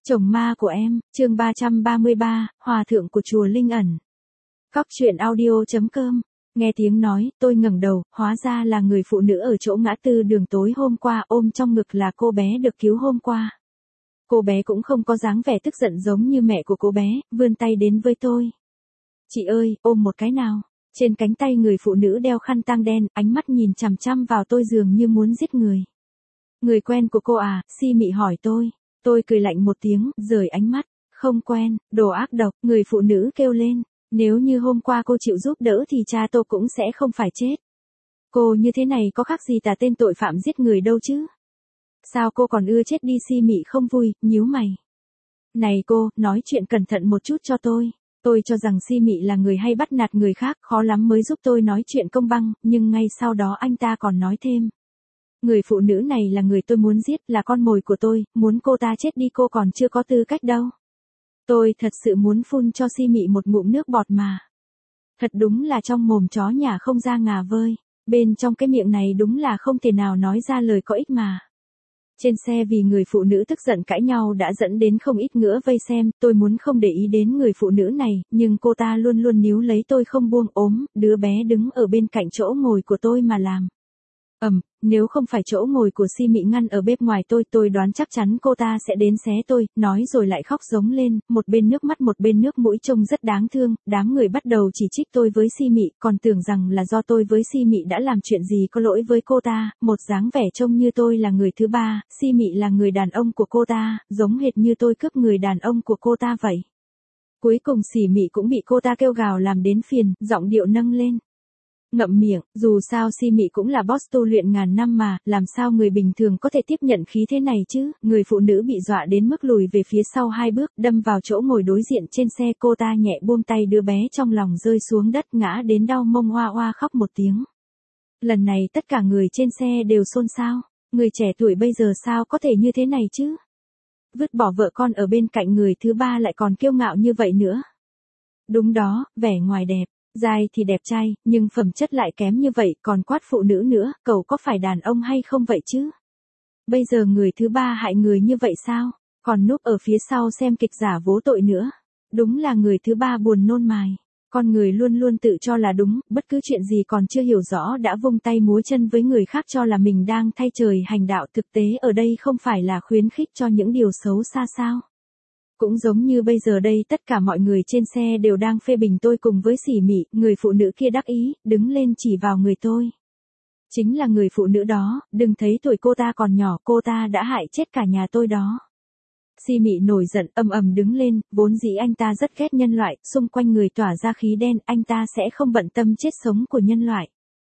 Chồng ma của em, chương 333, Hòa thượng của chùa Linh ẩn. Cóc truyện audio.com. Nghe tiếng nói, tôi ngẩng đầu, hóa ra là người phụ nữ ở chỗ ngã tư đường tối hôm qua, ôm trong ngực là cô bé được cứu hôm qua. Cô bé cũng không có dáng vẻ tức giận giống như mẹ của cô bé, vươn tay đến với tôi. Chị ơi, ôm một cái nào. Trên cánh tay người phụ nữ đeo khăn tang đen, ánh mắt nhìn chằm chằm vào tôi dường như muốn giết người. Người quen của cô à, Si Mị hỏi tôi. Tôi cười lạnh một tiếng, rời ánh mắt. Không quen, đồ ác độc, người phụ nữ kêu lên. Nếu như hôm qua cô chịu giúp đỡ thì cha tôi cũng sẽ không phải chết. Cô như thế này có khác gì tà tên tội phạm giết người đâu chứ. Sao cô còn ưa chết đi? Si Mị không vui, nhíu mày. Này cô, nói chuyện cẩn thận một chút cho tôi. Tôi cho rằng Si Mị là người hay bắt nạt người khác, khó lắm mới giúp tôi nói chuyện công bằng, nhưng ngay sau đó anh ta còn nói thêm. Người phụ nữ này là người tôi muốn giết, là con mồi của tôi, muốn cô ta chết đi cô còn chưa có tư cách đâu. Tôi thật sự muốn phun cho Si Mị một ngụm nước bọt mà. Thật đúng là trong mồm chó nhà không ra ngà vơi, bên trong cái miệng này đúng là không thể nào nói ra lời có ích mà. Trên xe vì người phụ nữ tức giận cãi nhau đã dẫn đến không ít ngựa vây xem, tôi muốn không để ý đến người phụ nữ này, nhưng cô ta luôn luôn níu lấy tôi không buông ốm, đứa bé đứng ở bên cạnh chỗ ngồi của tôi mà làm. Nếu không phải chỗ ngồi của Si Mị ngăn ở bếp ngoài tôi đoán chắc chắn cô ta sẽ đến xé tôi, nói rồi lại khóc giống lên, một bên nước mắt một bên nước mũi trông rất đáng thương, đám người bắt đầu chỉ trích tôi với Si Mị, còn tưởng rằng là do tôi với Si Mị đã làm chuyện gì có lỗi với cô ta, một dáng vẻ trông như tôi là người thứ ba, Si Mị là người đàn ông của cô ta, giống hệt như tôi cướp người đàn ông của cô ta vậy. Cuối cùng Si Mị cũng bị cô ta kêu gào làm đến phiền, giọng điệu nâng lên. Ngậm miệng, dù sao Si Mị cũng là boss tu luyện ngàn năm mà, làm sao người bình thường có thể tiếp nhận khí thế này chứ, người phụ nữ bị dọa đến mức lùi về phía sau 2 bước, đâm vào chỗ ngồi đối diện trên xe, cô ta nhẹ buông tay đứa bé trong lòng rơi xuống đất ngã đến đau mông oa oa khóc một tiếng. Lần này tất cả người trên xe đều xôn xao, người trẻ tuổi bây giờ sao có thể như thế này chứ? Vứt bỏ vợ con ở bên cạnh người thứ ba lại còn kiêu ngạo như vậy nữa. Đúng đó, vẻ ngoài đẹp. Dai thì đẹp trai, nhưng phẩm chất lại kém như vậy, còn quát phụ nữ nữa, cậu có phải đàn ông hay không vậy chứ? Bây giờ người thứ ba hại người như vậy sao? Còn núp ở phía sau xem kịch giả vố tội nữa. Đúng là người thứ ba buồn nôn mài. Con người luôn luôn tự cho là đúng, bất cứ chuyện gì còn chưa hiểu rõ đã vung tay múa chân với người khác cho là mình đang thay trời hành đạo, thực tế ở đây không phải là khuyến khích cho những điều xấu xa sao? Cũng giống như bây giờ đây tất cả mọi người trên xe đều đang phê bình tôi cùng với Si Mị, người phụ nữ kia đắc ý, đứng lên chỉ vào người tôi. Chính là người phụ nữ đó, đừng thấy tuổi cô ta còn nhỏ, cô ta đã hại chết cả nhà tôi đó. Si Mị nổi giận ầm đứng lên, vốn dĩ anh ta rất ghét nhân loại, xung quanh người tỏa ra khí đen, anh ta sẽ không bận tâm chết sống của nhân loại.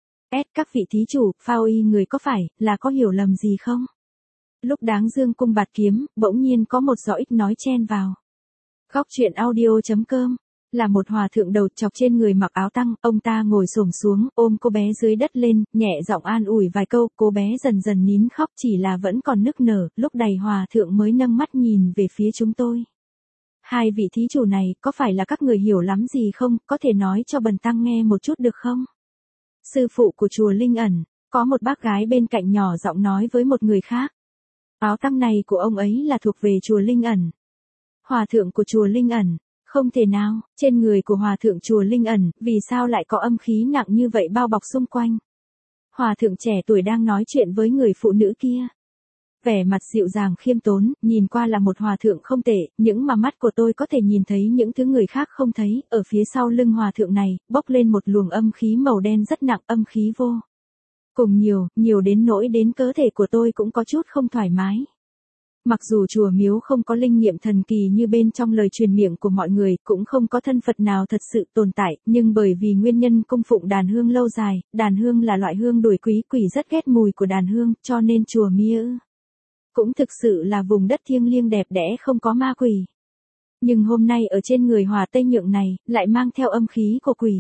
Các vị thí chủ, phao y người có phải là có hiểu lầm gì không? Lúc đáng dương cung bạt kiếm, bỗng nhiên có một giọng ít nói chen vào. Cóc truyện audio.com. Là một hòa thượng đầu chọc trên người mặc áo tang, ông ta ngồi xổm xuống, ôm cô bé dưới đất lên, nhẹ giọng an ủi vài câu, cô bé dần dần nín khóc chỉ là vẫn còn nức nở, lúc này hòa thượng mới nâng mắt nhìn về phía chúng tôi. Hai vị thí chủ này, có phải là các người hiểu lắm gì không, có thể nói cho bần tăng nghe một chút được không? Sư phụ của chùa Linh ẩn, có một bác gái bên cạnh nhỏ giọng nói với một người khác. Áo tang này của ông ấy là thuộc về chùa Linh ẩn. Hòa thượng của chùa Linh ẩn, không thể nào, trên người của hòa thượng chùa Linh ẩn, vì sao lại có âm khí nặng như vậy bao bọc xung quanh? Hòa thượng trẻ tuổi đang nói chuyện với người phụ nữ kia. Vẻ mặt dịu dàng khiêm tốn, nhìn qua là một hòa thượng không tệ, những mà mắt của tôi có thể nhìn thấy những thứ người khác không thấy, ở phía sau lưng hòa thượng này, bốc lên một luồng âm khí màu đen rất nặng, âm khí vô cùng nhiều đến nỗi đến cơ thể của tôi cũng có chút không thoải mái. Mặc dù chùa miếu không có linh nghiệm thần kỳ như bên trong lời truyền miệng của mọi người, cũng không có thân Phật nào thật sự tồn tại, nhưng bởi vì nguyên nhân cung phụng đàn hương lâu dài, đàn hương là loại hương đuổi quỷ rất ghét mùi của đàn hương, cho nên chùa miếu cũng thực sự là vùng đất thiêng liêng đẹp đẽ không có ma quỷ. Nhưng hôm nay ở trên người Hòa Tây Nhượng này, lại mang theo âm khí của quỷ.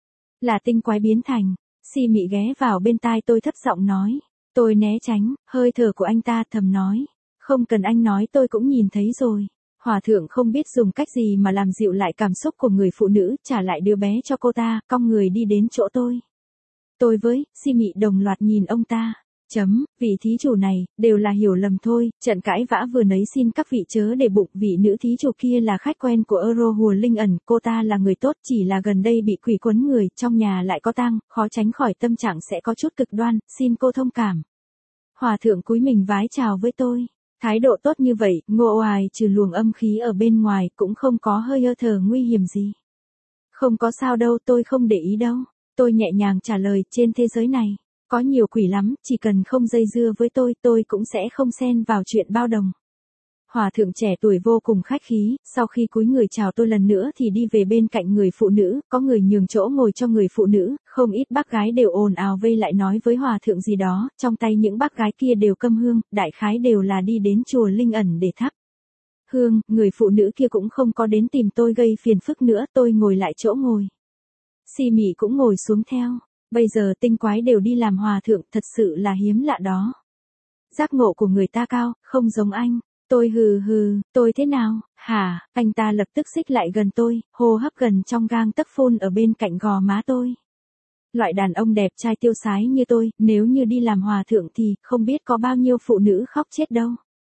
Là tinh quái biến thành. Si Mị ghé vào bên tai tôi thấp giọng nói. Tôi né tránh, hơi thở của anh ta thầm nói. Không cần anh nói tôi cũng nhìn thấy rồi. Hòa thượng không biết dùng cách gì mà làm dịu lại cảm xúc của người phụ nữ, trả lại đứa bé cho cô ta, cong người đi đến chỗ tôi. Tôi với Si Mị đồng loạt nhìn ông ta. Vị thí chủ này, đều là hiểu lầm thôi, trận cãi vã vừa nấy xin các vị chớ để bụng, vị nữ thí chủ kia là khách quen của Euro Hùa Linh ẩn, cô ta là người tốt, chỉ là gần đây bị quỷ quấn người, trong nhà lại có tang, khó tránh khỏi tâm trạng sẽ có chút cực đoan, xin cô thông cảm. Hòa thượng cúi mình vái chào với tôi. Thái độ tốt như vậy, ngộ oài trừ luồng âm khí ở bên ngoài cũng không có hơi ơ thở nguy hiểm gì. Không có sao đâu, tôi không để ý đâu. Tôi nhẹ nhàng trả lời, trên thế giới này, có nhiều quỷ lắm, chỉ cần không dây dưa với tôi cũng sẽ không xen vào chuyện bao đồng. Hòa thượng trẻ tuổi vô cùng khách khí, sau khi cúi người chào tôi lần nữa thì đi về bên cạnh người phụ nữ, có người nhường chỗ ngồi cho người phụ nữ, không ít bác gái đều ồn ào vây lại nói với hòa thượng gì đó, trong tay những bác gái kia đều câm hương, đại khái đều là đi đến chùa Linh ẩn để thắp hương, người phụ nữ kia cũng không có đến tìm tôi gây phiền phức nữa, tôi ngồi lại chỗ ngồi. Si Mị cũng ngồi xuống theo, bây giờ tinh quái đều đi làm hòa thượng, thật sự là hiếm lạ đó. Giác ngộ của người ta cao, không giống anh. Tôi hừ, tôi thế nào, hả, anh ta lập tức xích lại gần tôi, hô hấp gần trong gang tấc phun ở bên cạnh gò má tôi. Loại đàn ông đẹp trai tiêu sái như tôi, nếu như đi làm hòa thượng thì, không biết có bao nhiêu phụ nữ khóc chết đâu.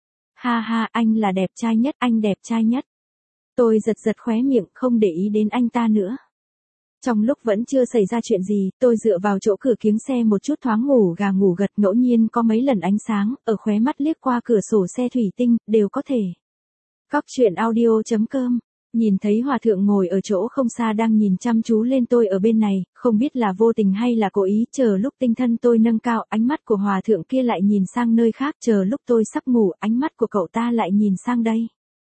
Ha ha, anh là đẹp trai nhất, anh đẹp trai nhất. Tôi giật khóe miệng, không để ý đến anh ta nữa. Trong lúc vẫn chưa xảy ra chuyện gì, tôi dựa vào chỗ cửa kiếng xe một chút thoáng ngủ gà ngủ gật, ngẫu nhiên có mấy lần ánh sáng, ở khóe mắt liếc qua cửa sổ xe thủy tinh, đều có thể. Góc truyện audio.com. Nhìn thấy hòa thượng ngồi ở chỗ không xa đang nhìn chăm chú lên tôi ở bên này, không biết là vô tình hay là cố ý, chờ lúc tinh thần tôi nâng cao, ánh mắt của hòa thượng kia lại nhìn sang nơi khác, chờ lúc tôi sắp ngủ, ánh mắt của cậu ta lại nhìn sang đây.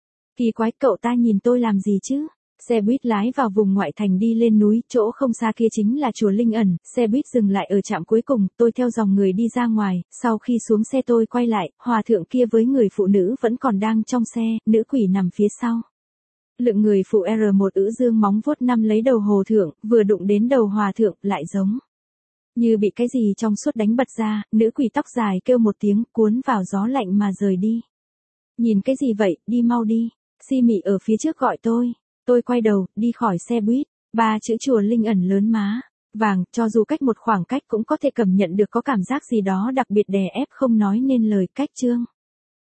Kỳ quái, cậu ta nhìn tôi làm gì chứ? Xe buýt lái vào vùng ngoại thành đi lên núi, chỗ không xa kia chính là chùa Linh ẩn, xe buýt dừng lại ở trạm cuối cùng, tôi theo dòng người đi ra ngoài, sau khi xuống xe tôi quay lại, hòa thượng kia với người phụ nữ vẫn còn đang trong xe, nữ quỷ nằm phía sau. Lượng người phụ R1 ữ dương móng vuốt nắm lấy đầu hồ thượng, vừa đụng đến đầu hòa thượng, lại giống như bị cái gì trong suốt đánh bật ra, nữ quỷ tóc dài kêu một tiếng, cuốn vào gió lạnh mà rời đi. Nhìn cái gì vậy, đi mau đi. Si Mị ở phía trước gọi tôi. Tôi quay đầu, đi khỏi xe buýt, 3 chữ chùa Linh ẩn lớn má vàng, cho dù cách một khoảng cách cũng có thể cảm nhận được có cảm giác gì đó đặc biệt đè ép không nói nên lời, cách chương.